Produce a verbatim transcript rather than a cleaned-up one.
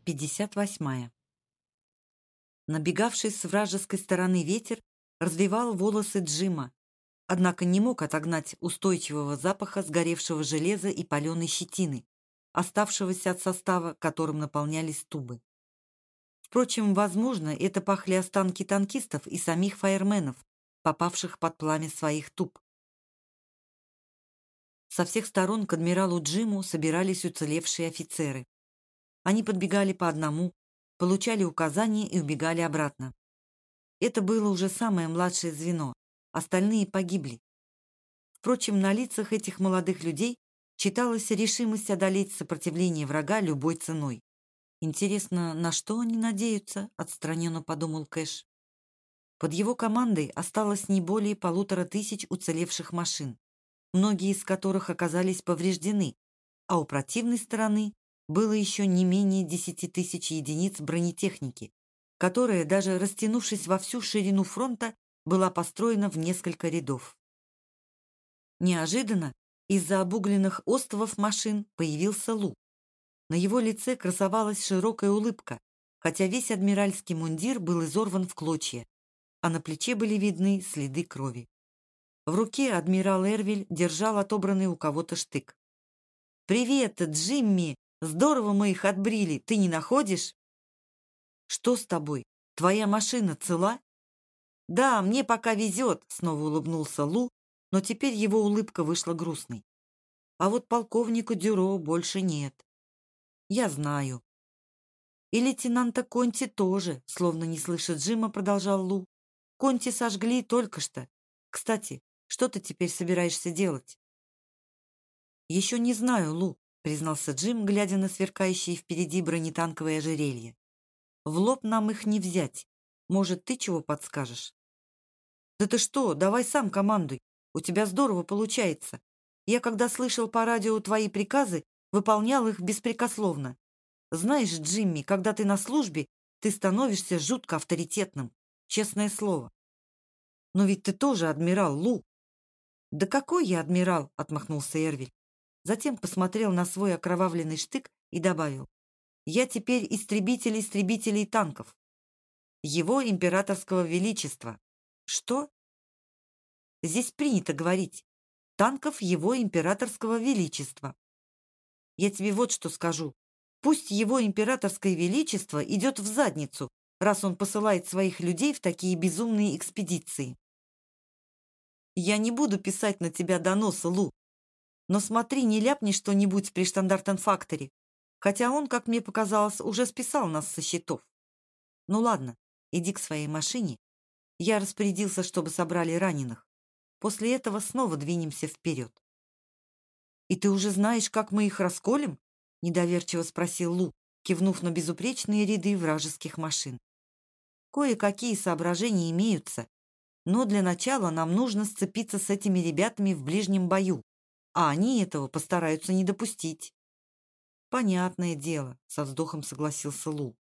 пятьдесят восьмая. Набегавший с вражеской стороны ветер развевал волосы Джима, однако не мог отогнать устойчивого запаха сгоревшего железа и паленой щетины, оставшегося от состава, которым наполнялись тубы. Впрочем, возможно, это пахли останки танкистов и самих фаерменов, попавших под пламя своих туб. Со всех сторон к адмиралу Джиму собирались уцелевшие офицеры. Они подбегали по одному, получали указания и убегали обратно. Это было уже самое младшее звено, остальные погибли. Впрочем, на лицах этих молодых людей читалась решимость одолеть сопротивление врага любой ценой. «Интересно, на что они надеются?» — отстраненно подумал Кэш. Под его командой осталось не более полутора тысяч уцелевших машин, многие из которых оказались повреждены, а у противной стороны было еще не менее десяти тысяч единиц бронетехники, которая, даже растянувшись во всю ширину фронта, была построена в несколько рядов. Неожиданно из-за обугленных остовов машин появился Лу. На его лице красовалась широкая улыбка, хотя весь адмиральский мундир был изорван в клочья, а на плече были видны следы крови. В руке адмирал Эрвиль держал отобранный у кого-то штык. «Привет, Джимми! Здорово мы их отбрили, ты не находишь?» «Что с тобой? Твоя машина цела?» «Да, мне пока везет», — снова улыбнулся Лу, но теперь его улыбка вышла грустной. «А вот полковника Дюро больше нет». «Я знаю». «И лейтенанта Конти тоже», — словно не слыша Джима, продолжал Лу. «Конти сожгли только что. Кстати, что ты теперь собираешься делать?» «Еще не знаю, Лу», — признался Джим, глядя на сверкающие впереди бронетанковое ожерелье. «В лоб нам их не взять. Может, ты чего подскажешь?» «Да ты что, давай сам командуй. У тебя здорово получается. Я, когда слышал по радио твои приказы, выполнял их беспрекословно. Знаешь, Джимми, когда ты на службе, ты становишься жутко авторитетным. Честное слово». «Но ведь ты тоже адмирал, Лу». «Да какой я адмирал?» — отмахнулся Эрвиль. Затем посмотрел на свой окровавленный штык и добавил: «Я теперь истребитель истребителей танков. Его императорского величества». «Что?» «Здесь принято говорить: танков его императорского величества. Я тебе вот что скажу. Пусть его императорское величество идет в задницу, раз он посылает своих людей в такие безумные экспедиции». «Я не буду писать на тебя доноса, Лу. Но смотри, не ляпни что-нибудь при штандартенфакторе, хотя он, как мне показалось, уже списал нас со счетов. Ну ладно, иди к своей машине. Я распорядился, чтобы собрали раненых. После этого снова двинемся вперед». «И ты уже знаешь, как мы их расколем?» — недоверчиво спросил Лу, кивнув на безупречные ряды вражеских машин. «Кое-какие соображения имеются, но для начала нам нужно сцепиться с этими ребятами в ближнем бою, а они этого постараются не допустить». «Понятное дело», — со вздохом согласился Лу.